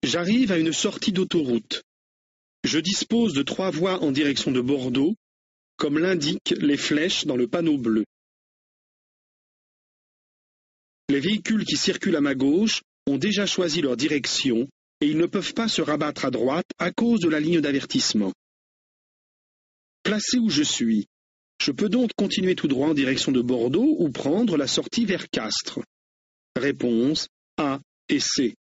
J'arrive à une sortie d'autoroute. Je dispose de 3 voies en direction de Bordeaux, comme l'indiquent les flèches dans le panneau bleu. Les véhicules qui circulent à ma gauche ont déjà choisi leur direction et ils ne peuvent pas se rabattre à droite à cause de la ligne d'avertissement. Placé où je suis, je peux donc continuer tout droit en direction de Bordeaux ou prendre la sortie vers Castres. Réponse A et C.